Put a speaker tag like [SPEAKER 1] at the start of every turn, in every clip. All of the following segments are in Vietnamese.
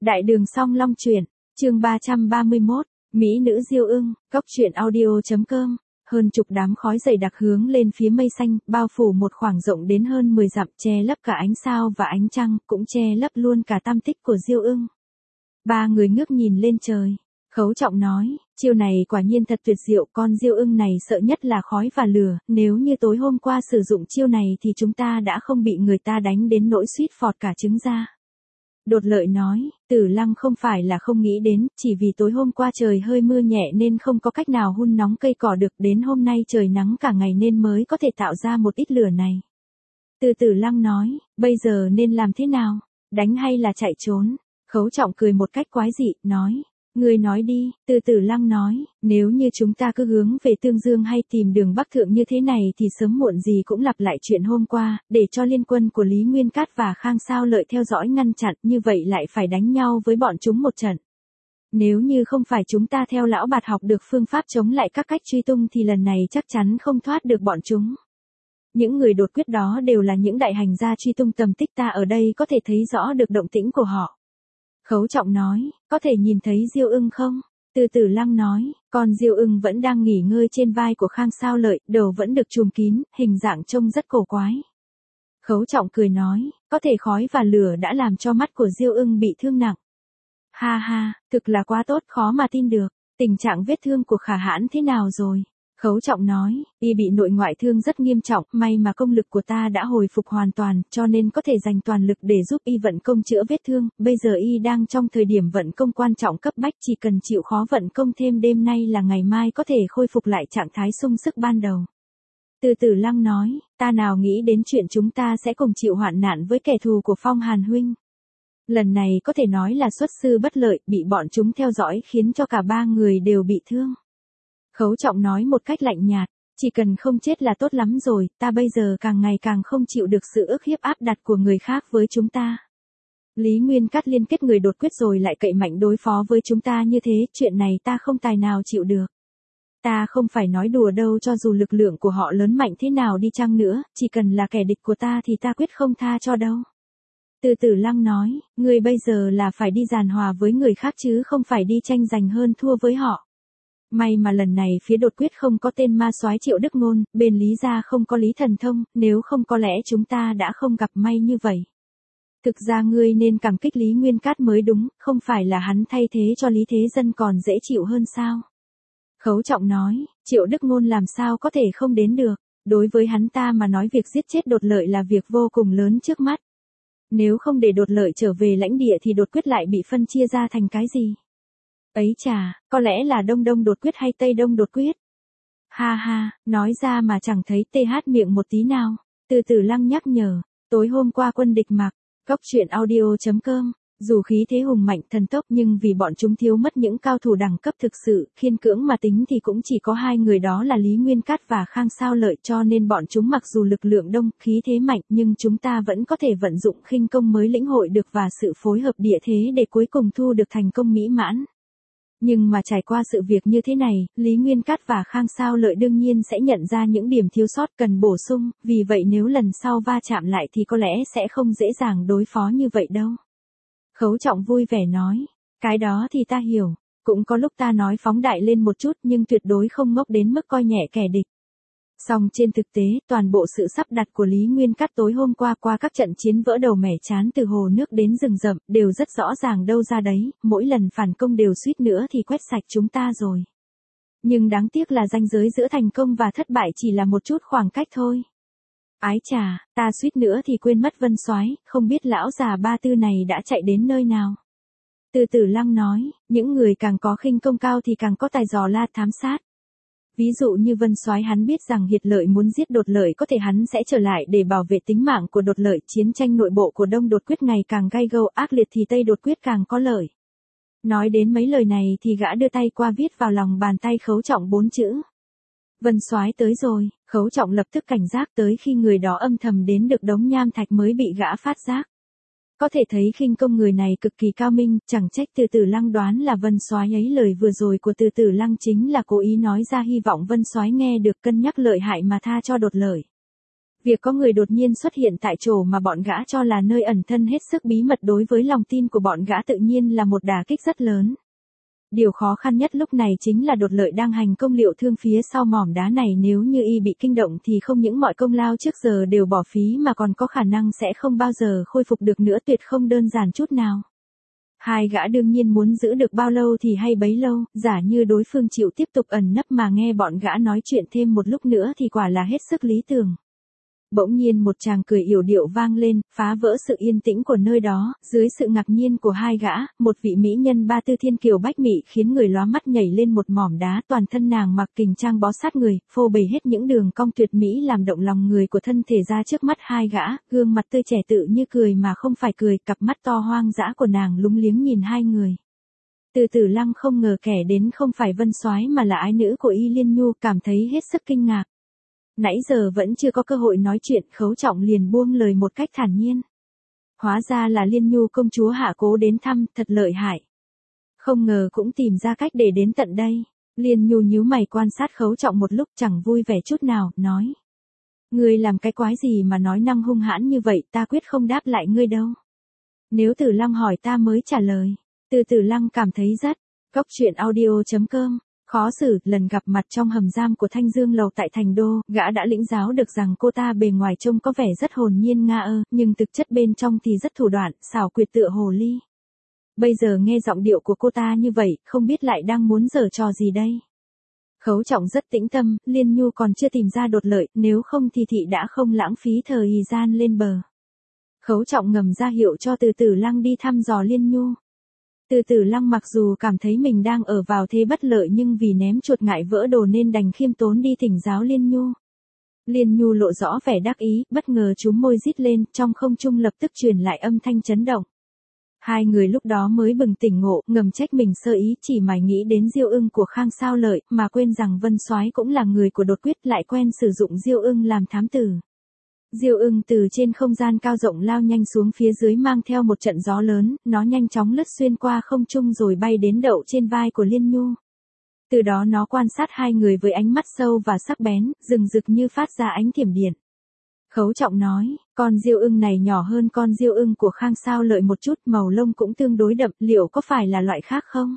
[SPEAKER 1] Đại đường song long truyện, chương 331, Mỹ nữ Diêu Ưng, Cốc truyện audio.com. Hơn chục đám khói dày đặc hướng lên phía mây xanh, bao phủ một khoảng rộng đến hơn 10 dặm, che lấp cả ánh sao và ánh trăng, cũng che lấp luôn cả tam tích của Diêu Ưng. Ba người ngước nhìn lên trời. Khấu Trọng nói, chiêu này quả nhiên thật tuyệt diệu, con Diêu Ưng này sợ nhất là khói và lửa, nếu như tối hôm qua sử dụng chiêu này thì chúng ta đã không bị người ta đánh đến nỗi suýt phọt cả trứng ra. Đột Lợi nói, Tử Lăng không phải là không nghĩ đến, chỉ vì tối hôm qua trời hơi mưa nhẹ nên không có cách nào hun nóng cây cỏ được, đến hôm nay trời nắng cả ngày nên mới có thể tạo ra một ít lửa này. Tử Lăng nói, bây giờ nên làm thế nào, đánh hay là chạy trốn? Khấu Trọng cười một cách quái dị, nói, ngươi nói đi. Tử Lăng nói, nếu như chúng ta cứ hướng về Tương Dương hay tìm đường Bắc Thượng như thế này thì sớm muộn gì cũng lặp lại chuyện hôm qua, để cho liên quân của Lý Nguyên Cát và Khang Sao Lợi theo dõi ngăn chặn, như vậy lại phải đánh nhau với bọn chúng một trận. Nếu như không phải chúng ta theo lão Bạt học được phương pháp chống lại các cách truy tung thì lần này chắc chắn không thoát được bọn chúng. Những người đột quyết đó đều là những đại hành gia truy tung tầm tích, ta ở đây có thể thấy rõ được động tĩnh của họ. Khấu Trọng nói, có thể nhìn thấy Diêu Ưng không? Tử Lăng nói, con Diêu Ưng vẫn đang nghỉ ngơi trên vai của Khang Sao Lợi, đầu vẫn được trùm kín, hình dạng trông rất cổ quái. Khấu Trọng cười nói, có thể khói và lửa đã làm cho mắt của Diêu Ưng bị thương nặng. Ha ha, thực là quá tốt, khó mà tin được. Tình trạng vết thương của Khả Hãn thế nào rồi? Khấu Trọng nói, y bị nội ngoại thương rất nghiêm trọng, may mà công lực của ta đã hồi phục hoàn toàn, cho nên có thể dành toàn lực để giúp y vận công chữa vết thương, bây giờ y đang trong thời điểm vận công quan trọng cấp bách, chỉ cần chịu khó vận công thêm đêm nay là ngày mai có thể khôi phục lại trạng thái sung sức ban đầu. Tử Lăng nói, ta nào nghĩ đến chuyện chúng ta sẽ cùng chịu hoạn nạn với kẻ thù của Phong Hàn huynh. Lần này có thể nói là xuất sư bất lợi, bị bọn chúng theo dõi khiến cho cả ba người đều bị thương. Khấu Trọng nói một cách lạnh nhạt, chỉ cần không chết là tốt lắm rồi, ta bây giờ càng ngày càng không chịu được sự ức hiếp áp đặt của người khác với chúng ta. Lý Nguyên Cát liên kết người đột quyết rồi lại cậy mạnh đối phó với chúng ta như thế, chuyện này ta không tài nào chịu được. Ta không phải nói đùa đâu, cho dù lực lượng của họ lớn mạnh thế nào đi chăng nữa, chỉ cần là kẻ địch của ta thì ta quyết không tha cho đâu. Tử Lăng nói, ngươi bây giờ là phải đi giàn hòa với người khác chứ không phải đi tranh giành hơn thua với họ. May mà lần này phía đột quyết không có tên ma soái Triệu Đức Ngôn, bên Lý gia không có Lý Thần Thông, nếu không có lẽ chúng ta đã không gặp may như vậy. Thực ra ngươi nên cảm kích Lý Nguyên Cát mới đúng, không phải là hắn thay thế cho Lý Thế Dân còn dễ chịu hơn sao? Khấu Trọng nói, Triệu Đức Ngôn làm sao có thể không đến được, đối với hắn ta mà nói việc giết chết Đột Lợi là việc vô cùng lớn trước mắt. Nếu không để Đột Lợi trở về lãnh địa thì đột quyết lại bị phân chia ra thành cái gì? Ấy chà, có lẽ là Đông Đông đột quyết hay Tây Đông đột quyết. Ha ha, nói ra mà chẳng thấy TH miệng một tí nào. Tử Lăng nhắc nhở, tối hôm qua quân địch mặc, Cốc truyện audio.com, dù khí thế hùng mạnh thần tốc nhưng vì bọn chúng thiếu mất những cao thủ đẳng cấp thực sự, khiên cưỡng mà tính thì cũng chỉ có hai người, đó là Lý Nguyên Cát và Khang Sao Lợi, cho nên bọn chúng mặc dù lực lượng đông, khí thế mạnh nhưng chúng ta vẫn có thể vận dụng khinh công mới lĩnh hội được và sự phối hợp địa thế để cuối cùng thu được thành công mỹ mãn. Nhưng mà trải qua sự việc như thế này, Lý Nguyên Cát và Khang Sao Lợi đương nhiên sẽ nhận ra những điểm thiếu sót cần bổ sung, vì vậy nếu lần sau va chạm lại thì có lẽ sẽ không dễ dàng đối phó như vậy đâu. Khấu Trọng vui vẻ nói, cái đó thì ta hiểu, cũng có lúc ta nói phóng đại lên một chút nhưng tuyệt đối không ngốc đến mức coi nhẹ kẻ địch. Song trên thực tế, toàn bộ sự sắp đặt của Lý Nguyên Cát tối hôm qua các trận chiến vỡ đầu mẻ trán từ hồ nước đến rừng rậm, đều rất rõ ràng đâu ra đấy, mỗi lần phản công đều suýt nữa thì quét sạch chúng ta rồi. Nhưng đáng tiếc là ranh giới giữa thành công và thất bại chỉ là một chút khoảng cách thôi. Ái chà, ta suýt nữa thì quên mất Vân Soái, không biết lão già Ba Tư này đã chạy đến nơi nào. Tử Lăng nói, những người càng có khinh công cao thì càng có tài dò la thám sát. Ví dụ như Vân Soái hắn biết rằng Hiệt Lợi muốn giết Đột Lợi, có thể hắn sẽ trở lại để bảo vệ tính mạng của Đột Lợi, chiến tranh nội bộ của Đông đột quyết ngày càng gay gâu ác liệt thì Tây đột quyết càng có lợi. Nói đến mấy lời này thì gã đưa tay qua viết vào lòng bàn tay Khấu Trọng 4 chữ. Vân Soái tới rồi. Khấu Trọng lập tức cảnh giác, tới khi người đó âm thầm đến được đống nham thạch mới bị gã phát giác. Có thể thấy khinh công người này cực kỳ cao minh, chẳng trách Tử Lăng đoán là Vân Soái ấy. Lời vừa rồi của Tử Lăng chính là cố ý nói ra, hy vọng Vân Soái nghe được, cân nhắc lợi hại mà tha cho Đột Lợi. Việc có người đột nhiên xuất hiện tại chỗ mà bọn gã cho là nơi ẩn thân hết sức bí mật đối với lòng tin của bọn gã tự nhiên là một đả kích rất lớn. Điều khó khăn nhất lúc này chính là Đột Lợi đang hành công liệu thương phía sau mỏm đá này, nếu như y bị kinh động thì không những mọi công lao trước giờ đều bỏ phí mà còn có khả năng sẽ không bao giờ khôi phục được nữa, tuyệt không đơn giản chút nào. Hai gã đương nhiên muốn giữ được bao lâu thì hay bấy lâu, giả như đối phương chịu tiếp tục ẩn nấp mà nghe bọn gã nói chuyện thêm một lúc nữa thì quả là hết sức lý tưởng. Bỗng nhiên một tràng cười yểu điệu vang lên, phá vỡ sự yên tĩnh của nơi đó, dưới sự ngạc nhiên của hai gã, một vị mỹ nhân 34 thiên kiều bách mỹ khiến người lóa mắt nhảy lên một mỏm đá, toàn thân nàng mặc kình trang bó sát người, phô bày hết những đường cong tuyệt mỹ làm động lòng người của thân thể ra trước mắt hai gã, gương mặt tươi trẻ tự như cười mà không phải cười, cặp mắt to hoang dã của nàng lúng liếng nhìn hai người. Từ Tử Lăng không ngờ kẻ đến không phải Vân Soái mà là ái nữ của Y Liên Nhu, cảm thấy hết sức kinh ngạc. Nãy giờ vẫn chưa có cơ hội nói chuyện, Khấu Trọng liền buông lời một cách thản nhiên. Hóa ra là Liên Nhu công chúa hạ cố đến thăm, thật lợi hại. Không ngờ cũng tìm ra cách để đến tận đây. Liên Nhu nhíu mày quan sát Khấu Trọng một lúc chẳng vui vẻ chút nào, nói. Ngươi làm cái quái gì mà nói năng hung hãn như vậy, ta quyết không đáp lại ngươi đâu. Nếu Tử Lăng hỏi ta mới trả lời. Từ Tử Lăng cảm thấy rất. Cốc truyện audio.com Khó xử, lần gặp mặt trong hầm giam của Thanh Dương Lầu tại Thành Đô, gã đã lĩnh giáo được rằng cô ta bề ngoài trông có vẻ rất hồn nhiên nga ơ, nhưng thực chất bên trong thì rất thủ đoạn, xảo quyệt tựa hồ ly. Bây giờ nghe giọng điệu của cô ta như vậy, không biết lại đang muốn giở trò gì đây. Khấu Trọng rất tĩnh tâm, Liên Nhu còn chưa tìm ra Đột Lợi, nếu không thì thị đã không lãng phí thời gian lên bờ. Khấu Trọng ngầm ra hiệu cho Từ Tử Lăng đi thăm dò Liên Nhu. Từ Tử Lăng mặc dù cảm thấy mình đang ở vào thế bất lợi nhưng vì ném chuột ngại vỡ đồ nên đành khiêm tốn đi thỉnh giáo Liên Nhu. Liên Nhu lộ rõ vẻ đắc ý, bất ngờ chúm môi rít lên, trong không trung lập tức truyền lại âm thanh chấn động. Hai người lúc đó mới bừng tỉnh ngộ, ngầm trách mình sơ ý, chỉ mải nghĩ đến Diêu Ưng của Khang Sao Lợi, mà quên rằng Vân Soái cũng là người của Đột Quyết, lại quen sử dụng Diêu Ưng làm thám tử. Diêu Ưng từ trên không gian cao rộng lao nhanh xuống phía dưới mang theo một trận gió lớn, nó nhanh chóng lướt xuyên qua không trung rồi bay đến đậu trên vai của Liên Nhu. Từ đó nó quan sát hai người với ánh mắt sâu và sắc bén, rừng rực như phát ra ánh thiểm điện. Khấu Trọng nói, con Diêu Ưng này nhỏ hơn con Diêu Ưng của Khang Sao Lợi một chút, màu lông cũng tương đối đậm, liệu có phải là loại khác không?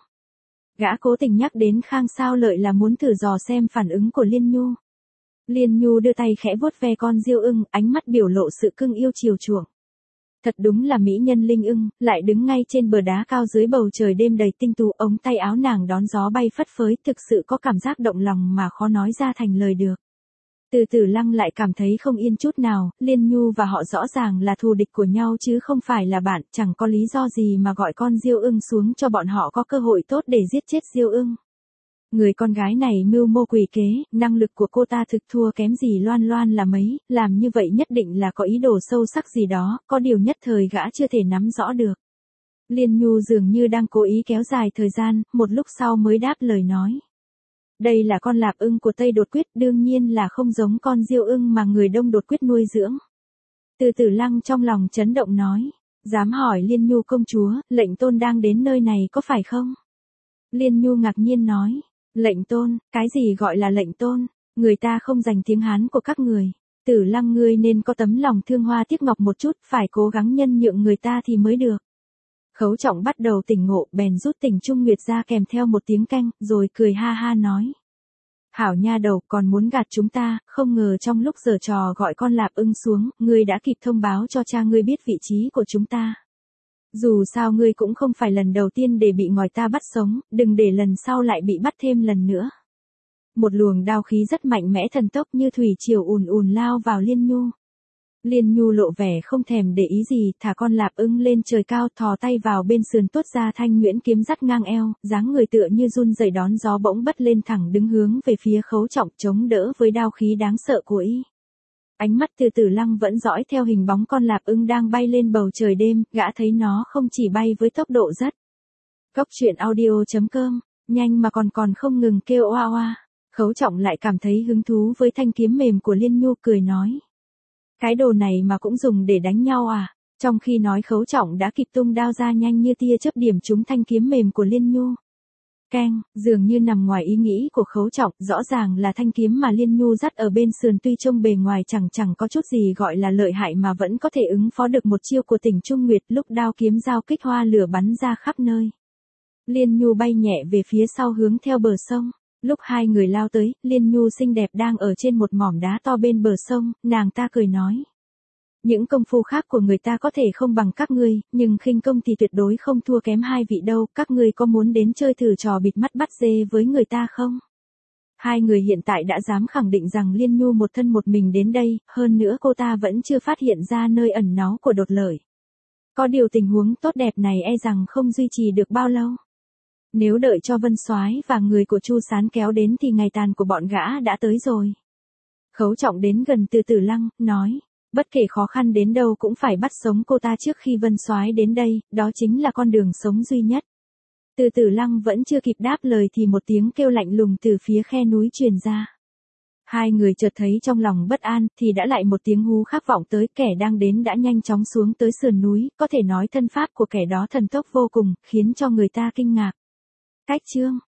[SPEAKER 1] Gã cố tình nhắc đến Khang Sao Lợi là muốn thử dò xem phản ứng của Liên Nhu. Liên Nhu đưa tay khẽ vuốt ve con Diêu Ưng, ánh mắt biểu lộ sự cưng yêu chiều chuộng. Thật đúng là mỹ nhân linh ưng, lại đứng ngay trên bờ đá cao dưới bầu trời đêm đầy tinh tú, ống tay áo nàng đón gió bay phất phới, thực sự có cảm giác động lòng mà khó nói ra thành lời được. Từ Tử Lăng lại cảm thấy không yên chút nào, Liên Nhu và họ rõ ràng là thù địch của nhau chứ không phải là bạn, chẳng có lý do gì mà gọi con Diêu Ưng xuống cho bọn họ có cơ hội tốt để giết chết Diêu Ưng. Người con gái này mưu mô quỷ kế, năng lực của cô ta thực thua kém gì Loan Loan là mấy, làm như vậy nhất định là có ý đồ sâu sắc gì đó, có điều nhất thời gã chưa thể nắm rõ được. Liên Nhu dường như đang cố ý kéo dài thời gian, một lúc sau mới đáp lời nói. Đây là con Lạp Ưng của Tây Đột Quyết, đương nhiên là không giống con Diêu Ưng mà người Đông Đột Quyết nuôi dưỡng. Từ Tử Lăng trong lòng chấn động nói, dám hỏi Liên Nhu công chúa, lệnh tôn đang đến nơi này có phải không? Liên Nhu ngạc nhiên nói, lệnh tôn, cái gì gọi là lệnh tôn, người ta không dành tiếng Hán của các người. Tử Lăng ngươi nên có tấm lòng thương hoa tiếc ngọc một chút, phải cố gắng nhân nhượng người ta thì mới được. Khấu Trọng bắt đầu tỉnh ngộ, bèn rút Tình Trung Nguyệt ra kèm theo một tiếng canh, rồi cười ha ha nói. Hảo nha đầu, còn muốn gạt chúng ta, không ngờ trong lúc giở trò gọi con Lạp Ưng xuống, ngươi đã kịp thông báo cho cha ngươi biết vị trí của chúng ta. Dù sao ngươi cũng không phải lần đầu tiên để bị ngòi ta bắt sống, đừng để lần sau lại bị bắt thêm lần nữa. Một luồng đao khí rất mạnh mẽ thần tốc như thủy triều ùn ùn lao vào Liên Nhu. Liên Nhu lộ vẻ không thèm để ý gì, thả con Lạp Ưng lên trời cao, thò tay vào bên sườn tuốt ra thanh nhuyễn kiếm dắt ngang eo, dáng người tựa như run rẩy đón gió bỗng bất lên thẳng đứng hướng về phía Khấu Trọng, chống đỡ với đao khí đáng sợ của y. Ánh mắt Từ Tử Lăng vẫn dõi theo hình bóng con Lạp Ưng đang bay lên bầu trời đêm, gã thấy nó không chỉ bay với tốc độ rất. Cốc truyện audio.com, nhanh mà còn không ngừng kêu oa oa. Khấu Trọng lại cảm thấy hứng thú với thanh kiếm mềm của Liên Nhu, cười nói. Cái đồ này mà cũng dùng để đánh nhau à? Trong khi nói Khấu Trọng đã kịp tung đao ra nhanh như tia chớp điểm trúng thanh kiếm mềm của Liên Nhu. Keng, dường như nằm ngoài ý nghĩ của Khấu Trọng, rõ ràng là thanh kiếm mà Liên Nhu dắt ở bên sườn tuy trông bề ngoài chẳng có chút gì gọi là lợi hại mà vẫn có thể ứng phó được một chiêu của Tỉnh Trung Nguyệt lúc đao kiếm giao kích hoa lửa bắn ra khắp nơi. Liên Nhu bay nhẹ về phía sau hướng theo bờ sông. Lúc hai người lao tới, Liên Nhu xinh đẹp đang ở trên một mỏm đá to bên bờ sông, nàng ta cười nói. Những công phu khác của người ta có thể không bằng các ngươi, nhưng khinh công thì tuyệt đối không thua kém hai vị đâu, các ngươi có muốn đến chơi thử trò bịt mắt bắt dê với người ta không? Hai người hiện tại đã dám khẳng định rằng Liên Nhu một thân một mình đến đây, hơn nữa cô ta vẫn chưa phát hiện ra nơi ẩn náu của Đột Lợi. Có điều tình huống tốt đẹp này e rằng không duy trì được bao lâu. Nếu đợi cho Vân Soái và người của Chu Sán kéo đến thì ngày tàn của bọn gã đã tới rồi. Khấu Trọng đến gần Từ Tử Lăng, nói. Bất kể khó khăn đến đâu cũng phải bắt sống cô ta trước khi Vân Soái đến đây, đó chính là con đường sống duy nhất. Từ Tử Lăng vẫn chưa kịp đáp lời thì một tiếng kêu lạnh lùng từ phía khe núi truyền ra. Hai người chợt thấy trong lòng bất an, thì đã lại một tiếng hú khác vọng tới, kẻ đang đến đã nhanh chóng xuống tới sườn núi, có thể nói thân pháp của kẻ đó thần tốc vô cùng, khiến cho người ta kinh ngạc. Cách chương